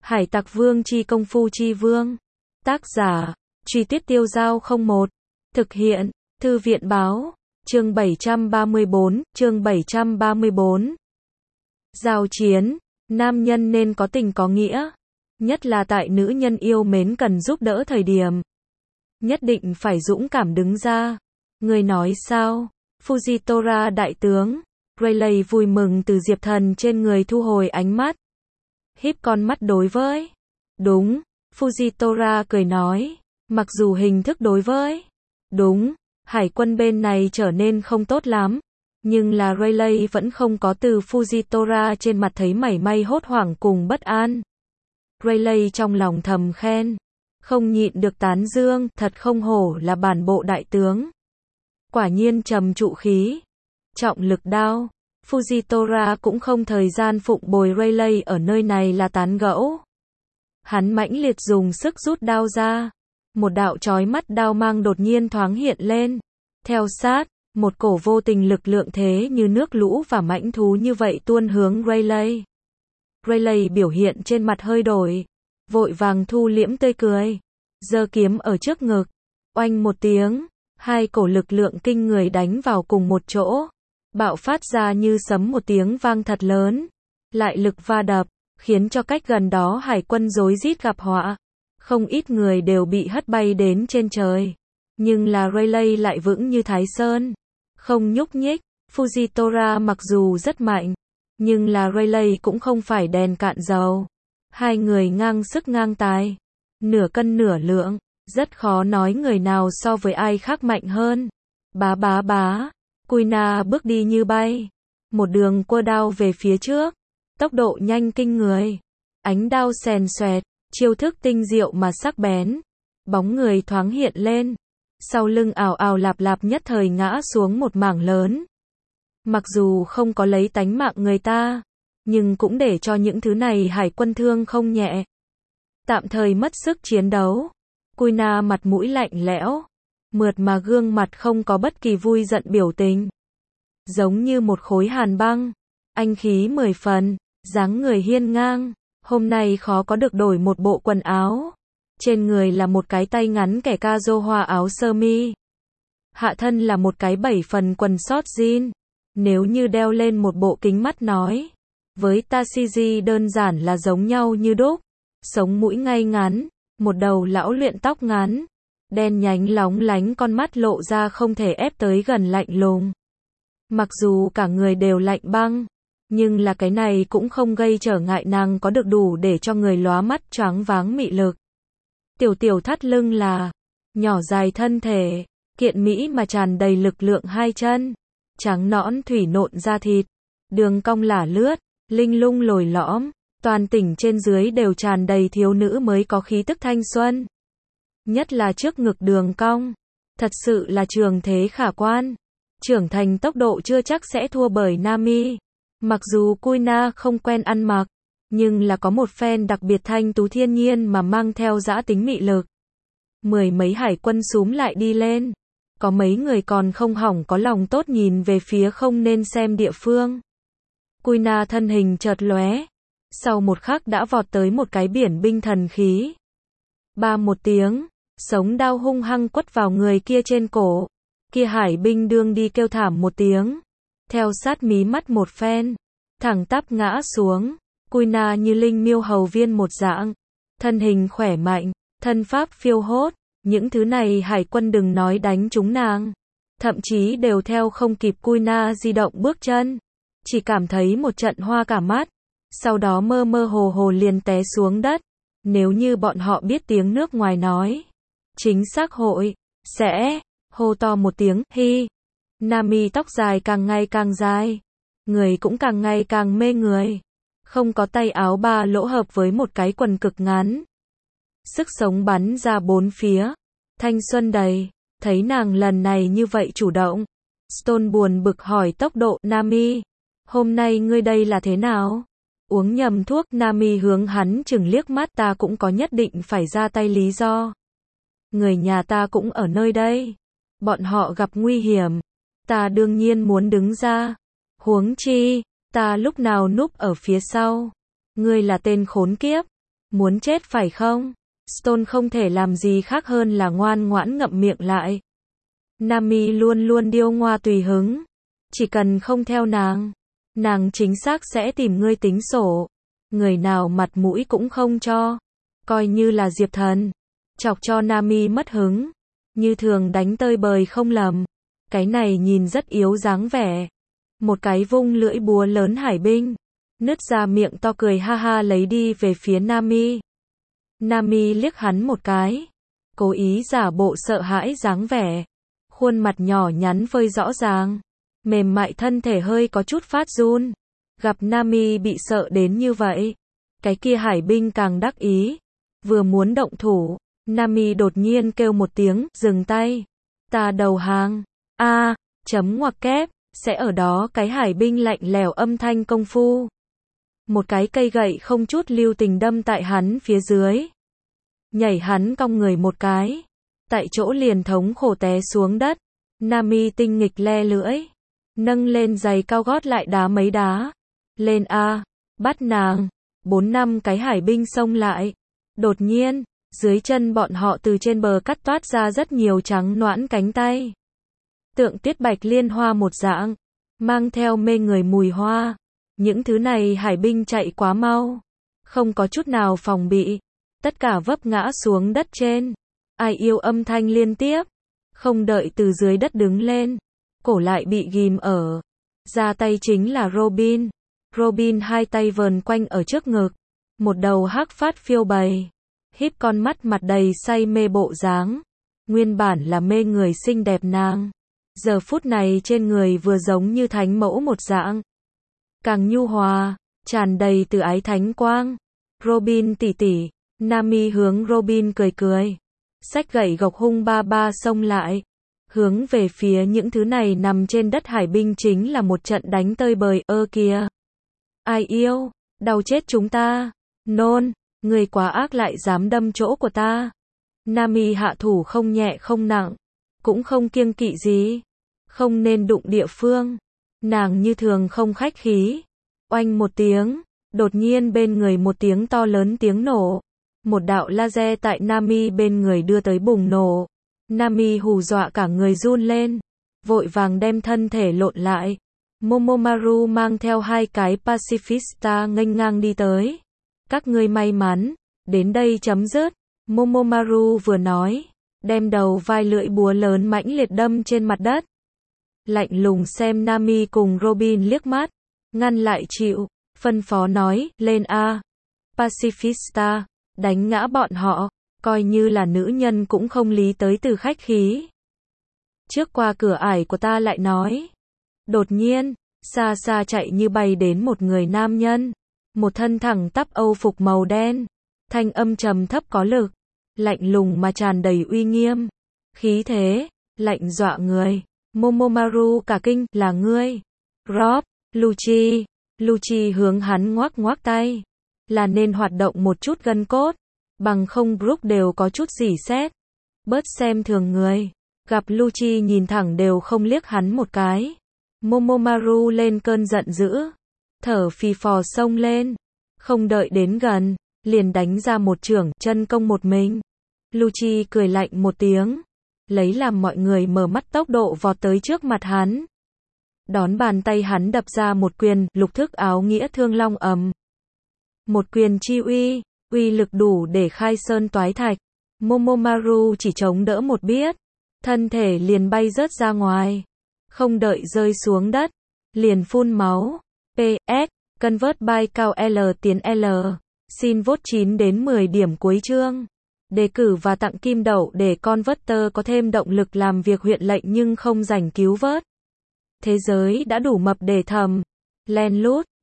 Hải Tặc Vương chi công phu chi vương. Tác giả, Truy Tuyết Tiêu Giao 01. Thực hiện, Thư viện báo. Chương 734, chương 734. Giao chiến, nam nhân nên có tình có nghĩa. Nhất là tại nữ nhân yêu mến cần giúp đỡ thời điểm. Nhất định phải dũng cảm đứng ra. Người nói sao? Fujitora đại tướng. Rayleigh vui mừng từ Diệp Thần trên người thu hồi ánh mắt. Híp con mắt đối với. Đúng, Fujitora cười nói. Mặc dù hình thức đối với. Đúng, hải quân bên này trở nên không tốt lắm. Nhưng là Rayleigh vẫn không có từ Fujitora trên mặt thấy mảy may hốt hoảng cùng bất an. Rayleigh trong lòng thầm khen. Không nhịn được tán dương, thật không hổ là bản bộ đại tướng. Quả nhiên trầm trụ khí. Trọng lực đao. Fujitora cũng không thời gian phụng bồi Rayleigh ở nơi này là tán gẫu. Hắn mãnh liệt dùng sức rút đao ra. Một đạo chói mắt đao mang đột nhiên thoáng hiện lên. Theo sát, một cổ vô tình lực lượng thế như nước lũ và mãnh thú như vậy tuôn hướng Rayleigh. Rayleigh biểu hiện trên mặt hơi đổi. Vội vàng thu liễm tươi cười. Giơ kiếm ở trước ngực. Oanh một tiếng. Hai cổ lực lượng kinh người đánh vào cùng một chỗ. Bạo phát ra như sấm một tiếng vang thật lớn. Lại lực va đập. Khiến cho cách gần đó hải quân rối rít gặp họa. Không ít người đều bị hất bay đến trên trời. Nhưng là Rayleigh lại vững như Thái Sơn. Không nhúc nhích. Fujitora mặc dù rất mạnh. Nhưng là Rayleigh cũng không phải đèn cạn dầu. Hai người ngang sức ngang tài. Nửa cân nửa lượng. Rất khó nói người nào so với ai khác mạnh hơn. Bá bá bá. Kuina bước đi như bay. Một đường quơ đao về phía trước. Tốc độ nhanh kinh người. Ánh đao xèn xoẹt. Chiêu thức tinh diệu mà sắc bén. Bóng người thoáng hiện lên. Sau lưng ào ào lạp lạp nhất thời ngã xuống một mảng lớn. Mặc dù không có lấy tánh mạng người ta. Nhưng cũng để cho những thứ này hải quân thương không nhẹ. Tạm thời mất sức chiến đấu. Kuina mặt mũi lạnh lẽo. Mượt mà gương mặt không có bất kỳ vui giận biểu tình. Giống như một khối hàn băng. Anh khí 10 phần. Dáng người hiên ngang. Hôm nay khó có được đổi một bộ quần áo. Trên người là một cái tay ngắn kẻ cazo hoa áo sơ mi. Hạ thân là một cái 7 phần quần short jean. Nếu như đeo lên một bộ kính mắt nói. Với Tashiji đơn giản là giống nhau như đúc. Sống mũi ngay ngắn. Một đầu lão luyện tóc ngắn. Đen nhánh lóng lánh con mắt lộ ra không thể ép tới gần lạnh lùng. Mặc dù cả người đều lạnh băng. Nhưng là cái này cũng không gây trở ngại nàng có được đủ để cho người lóa mắt choáng váng mị lực. Tiểu thắt lưng là. Nhỏ dài thân thể. Kiện mỹ mà tràn đầy lực lượng hai chân. Trắng nõn thủy nộn da thịt. Đường cong lả lướt. Linh lung lồi lõm. Toàn tỉnh trên dưới đều tràn đầy thiếu nữ mới có khí tức thanh xuân. Nhất là trước ngực đường cong. Thật sự là trường thế khả quan. Trưởng thành tốc độ chưa chắc sẽ thua bởi Nami. Mặc dù Kuina không quen ăn mặc. Nhưng là có một phen đặc biệt thanh tú thiên nhiên mà mang theo dã tính mị lực. Mười mấy hải quân xúm lại đi lên. Có mấy người còn không hỏng có lòng tốt nhìn về phía không nên xem địa phương. Kuina thân hình chợt lóe. Sau một khắc đã vọt tới một cái biển binh thần khí. Ba một tiếng. Sống đao hung hăng quất vào người kia trên cổ. Kia hải binh đương đi kêu thảm một tiếng. Theo sát mí mắt một phen. Thẳng tắp ngã xuống. Kuina như linh miêu hầu viên một dạng. Thân hình khỏe mạnh. Thân pháp phiêu hốt. Những thứ này hải quân đừng nói đánh trúng nàng. Thậm chí đều theo không kịp Kuina di động bước chân. Chỉ cảm thấy một trận hoa cả mắt. Sau đó mơ mơ hồ hồ liền té xuống đất. Nếu như bọn họ biết tiếng nước ngoài nói. Chính xác hội. Sẽ. Hô to một tiếng. Hi. Nami tóc dài càng ngày càng dài. Người cũng càng ngày càng mê người. Không có tay áo ba lỗ hợp với một cái quần cực ngắn. Sức sống bắn ra bốn phía. Thanh xuân đầy. Thấy nàng lần này như vậy chủ động. Stone buồn bực hỏi tốc độ. Nami. Hôm nay ngươi đây là thế nào? Uống nhầm thuốc. Nami hướng hắn chừng liếc mắt. Ta cũng có nhất định phải ra tay lý do. Người nhà ta cũng ở nơi đây. Bọn họ gặp nguy hiểm. Ta đương nhiên muốn đứng ra. Huống chi. Ta lúc nào núp ở phía sau. Ngươi là tên khốn kiếp. Muốn chết phải không? Stone không thể làm gì khác hơn là ngoan ngoãn ngậm miệng lại. Nami luôn luôn điêu ngoa tùy hứng. Chỉ cần không theo nàng chính xác sẽ tìm ngươi tính sổ. Người nào mặt mũi cũng không cho. Coi như là Diệp Thần. Chọc cho Nami mất hứng. Như thường đánh tơi bời không lầm. Cái này nhìn rất yếu dáng vẻ. Một cái vung lưỡi búa lớn hải binh. Nứt ra miệng to cười ha ha lấy đi về phía Nami. Nami liếc hắn một cái. Cố ý giả bộ sợ hãi dáng vẻ. Khuôn mặt nhỏ nhắn phơi rõ ràng. Mềm mại thân thể hơi có chút phát run. Gặp Nami bị sợ đến như vậy. Cái kia hải binh càng đắc ý. Vừa muốn động thủ. Nami đột nhiên kêu một tiếng, dừng tay. Ta đầu hàng. Chấm ngoặc kép. Sẽ ở đó cái hải binh lạnh lẽo âm thanh công phu. Một cái cây gậy không chút lưu tình đâm tại hắn phía dưới. Nhảy hắn cong người một cái. Tại chỗ liền thống khổ té xuống đất. Nami tinh nghịch le lưỡi. Nâng lên giày cao gót lại đá mấy đá. Lên A. Bắt nàng. 4 năm cái hải binh xông lại. Đột nhiên, dưới chân bọn họ từ trên bờ cắt toát ra rất nhiều trắng noãn cánh tay. Tượng tiết bạch liên hoa một dạng. Mang theo mê người mùi hoa. Những thứ này hải binh chạy quá mau. Không có chút nào phòng bị. Tất cả vấp ngã xuống đất trên. Ai yêu âm thanh liên tiếp. Không đợi từ dưới đất đứng lên. Cổ lại bị ghim ở. Ra tay chính là Robin. Robin hai tay vờn quanh ở trước ngực. Một đầu hắc phát phiêu bày. Híp con mắt mặt đầy say mê bộ dáng. Nguyên bản là mê người xinh đẹp nàng. Giờ phút này trên người vừa giống như thánh mẫu một dạng. Càng nhu hòa, tràn đầy từ ái thánh quang. Robin tỷ tỷ. Nami hướng Robin cười cười. Xách gậy gộc hung ba ba xông lại. Hướng về phía những thứ này nằm trên đất hải binh chính là một trận đánh tơi bời. Kìa. Ai yêu, đau chết chúng ta. Nôn, người quá ác lại dám đâm chỗ của ta. Nami hạ thủ không nhẹ không nặng. Cũng không kiêng kỵ gì. Không nên đụng địa phương. Nàng như thường không khách khí. Oanh một tiếng. Đột nhiên bên người một tiếng to lớn tiếng nổ. Một đạo laser tại Nami bên người đưa tới bùng nổ. Nami hù dọa cả người run lên. Vội vàng đem thân thể lộn lại. Momomaru mang theo hai cái pacifista nghênh ngang đi tới. Các ngươi may mắn. Đến đây chấm dứt. Momomaru vừa nói. Đem đầu vai lưỡi búa lớn mãnh liệt đâm trên mặt đất. Lạnh lùng xem Nami cùng Robin liếc mắt. Ngăn lại chịu. Phân phó nói, lên A. Pacifista. Đánh ngã bọn họ. Coi như là nữ nhân cũng không lý tới từ khách khí. Trước qua cửa ải của ta lại nói. Đột nhiên, xa xa chạy như bay đến một người nam nhân. Một thân thẳng tắp âu phục màu đen. Thanh âm trầm thấp có lực. Lạnh lùng mà tràn đầy uy nghiêm. Khí thế, lạnh dọa người. Momomaru cả kinh, là ngươi. Rob, Lucci hướng hắn ngoắc ngoắc tay. Là nên hoạt động một chút gân cốt. Bằng không Brook đều có chút rỉ sét. Bớt xem thường người. Gặp Lucci nhìn thẳng đều không liếc hắn một cái. Momomaru lên cơn giận dữ. Thở phì phò xông lên. Không đợi đến gần. Liền đánh ra một chưởng chân công một mình. Lucci cười lạnh một tiếng. Lấy làm mọi người mở mắt tốc độ vọt tới trước mặt hắn. Đón bàn tay hắn đập ra một quyền, lục thức áo nghĩa thương long ầm. Một quyền chi uy lực đủ để khai sơn toái thạch. Momomaru chỉ chống đỡ một biết. Thân thể liền bay rớt ra ngoài. Không đợi rơi xuống đất. Liền phun máu. PS. Convert by cao L tiến L. Xin vote 9 đến 10 điểm cuối chương. Đề cử và tặng kim đậu để Converter có thêm động lực làm việc huyện lệnh nhưng không rảnh cứu vớt. Thế giới đã đủ mập để thầm. Len lút.